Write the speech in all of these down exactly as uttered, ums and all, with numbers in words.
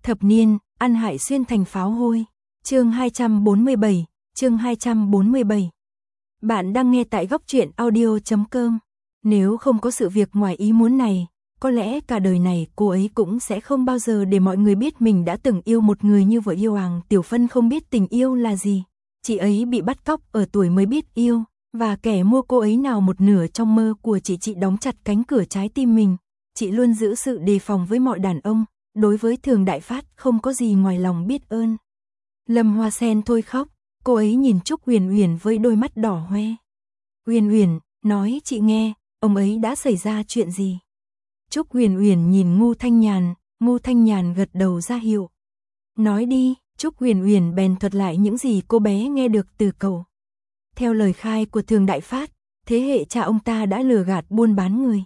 Thập niên, ăn hại xuyên thành pháo hôi. Chương hai trăm bốn mươi bảy, chương hai trăm bốn mươi bảy. Bạn đang nghe tại góc truyện audio chấm com. Nếu không có sự việc ngoài ý muốn này, có lẽ cả đời này cô ấy cũng sẽ không bao giờ để mọi người biết mình đã từng yêu một người như vợ yêu Hoàng Tiểu Phân không biết tình yêu là gì. Chị ấy bị bắt cóc ở tuổi mới biết yêu, và kẻ mua cô ấy nào một nửa trong mơ của chị chị đóng chặt cánh cửa trái tim mình. Chị luôn giữ sự đề phòng với mọi đàn ông, đối với Thường Đại Phát không có gì ngoài lòng biết ơn. Lâm Hoa Sen thôi khóc, cô ấy nhìn Trúc Uyển Uyển với đôi mắt đỏ hoe. Uyển Uyển, nói chị nghe, ông ấy đã xảy ra chuyện gì? Trúc Uyển Uyển nhìn Ngô Thanh Nhàn, Ngô Thanh Nhàn gật đầu ra hiệu. Nói đi, Trúc Uyển Uyển bèn thuật lại những gì cô bé nghe được từ cậu. Theo lời khai của Thường Đại Phát, thế hệ cha ông ta đã lừa gạt buôn bán người.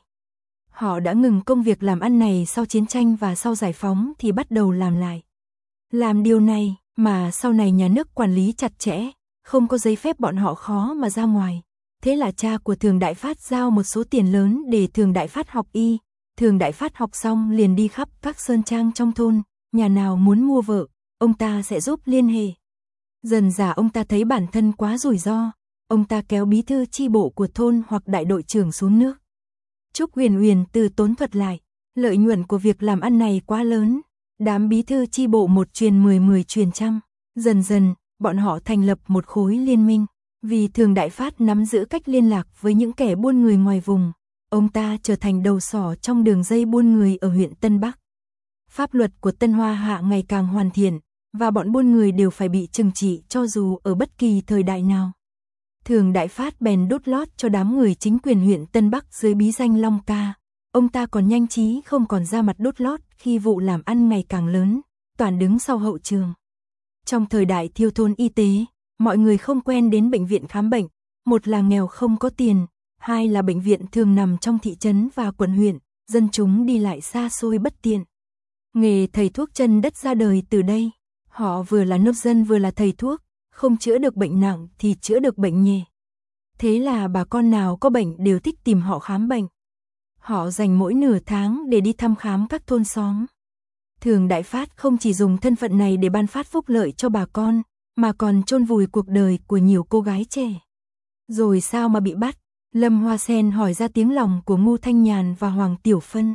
Họ đã ngừng công việc làm ăn này sau chiến tranh và sau giải phóng thì bắt đầu làm lại. Làm điều này mà sau này nhà nước quản lý chặt chẽ, không có giấy phép bọn họ khó mà ra ngoài. Thế là cha của Thường Đại Phát giao một số tiền lớn để Thường Đại Phát học y. Thường Đại Phát học xong liền đi khắp các sơn trang trong thôn, nhà nào muốn mua vợ, ông ta sẽ giúp liên hệ. Dần dà ông ta thấy bản thân quá rủi ro, ông ta kéo bí thư chi bộ của thôn hoặc đại đội trưởng xuống nước. Trúc Uyển Uyển từ tốn thuật lại, lợi nhuận của việc làm ăn này quá lớn, đám bí thư chi bộ một truyền mười mười truyền trăm, dần dần, bọn họ thành lập một khối liên minh, vì Thường Đại Phát nắm giữ cách liên lạc với những kẻ buôn người ngoài vùng, ông ta trở thành đầu sỏ trong đường dây buôn người ở huyện Tân Bắc. Pháp luật của Tân Hoa Hạ ngày càng hoàn thiện, và bọn buôn người đều phải bị trừng trị cho dù ở bất kỳ thời đại nào. Thường Đại Phát bèn đốt lót cho đám người chính quyền huyện Tân Bắc dưới bí danh Long Ca. Ông ta còn nhanh trí không còn ra mặt đốt lót khi vụ làm ăn ngày càng lớn, toàn đứng sau hậu trường. Trong thời đại thiếu thốn y tế, mọi người không quen đến bệnh viện khám bệnh, một là nghèo không có tiền, hai là bệnh viện thường nằm trong thị trấn và quận huyện, dân chúng đi lại xa xôi bất tiện. Nghề thầy thuốc chân đất ra đời từ đây, họ vừa là nông dân vừa là thầy thuốc, không chữa được bệnh nặng thì chữa được bệnh nhẹ. Thế là bà con nào có bệnh đều thích tìm họ khám bệnh. Họ dành mỗi nửa tháng để đi thăm khám các thôn xóm. Thường Đại Phát không chỉ dùng thân phận này để ban phát phúc lợi cho bà con, mà còn chôn vùi cuộc đời của nhiều cô gái trẻ. Rồi sao mà bị bắt? Lâm Hoa Sen hỏi ra tiếng lòng của Ngô Thanh Nhàn và Hoàng Tiểu Phân.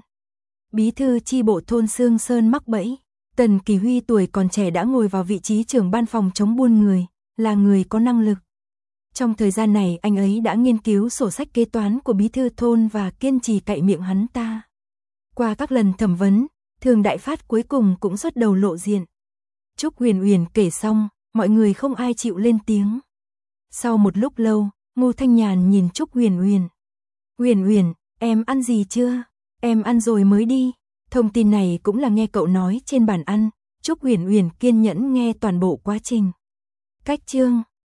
Bí thư chi bộ thôn Sương Sơn mắc bẫy. Tần Kỳ Huy tuổi còn trẻ đã ngồi vào vị trí trưởng ban phòng chống buôn người, là người có năng lực. Trong thời gian này anh ấy đã nghiên cứu sổ sách kế toán của bí thư thôn và kiên trì cậy miệng hắn ta. Qua các lần thẩm vấn, Thường Đại Phát cuối cùng cũng xuất đầu lộ diện. Trúc Uyển Uyển kể xong, mọi người không ai chịu lên tiếng. Sau một lúc lâu, Ngô Thanh Nhàn nhìn Trúc Uyển Uyển. Uyển Uyển, em ăn gì chưa? Em ăn rồi mới đi. Thông tin này cũng là nghe cậu nói trên bàn ăn. Trúc Uyển Uyển kiên nhẫn nghe toàn bộ quá trình. Cách chương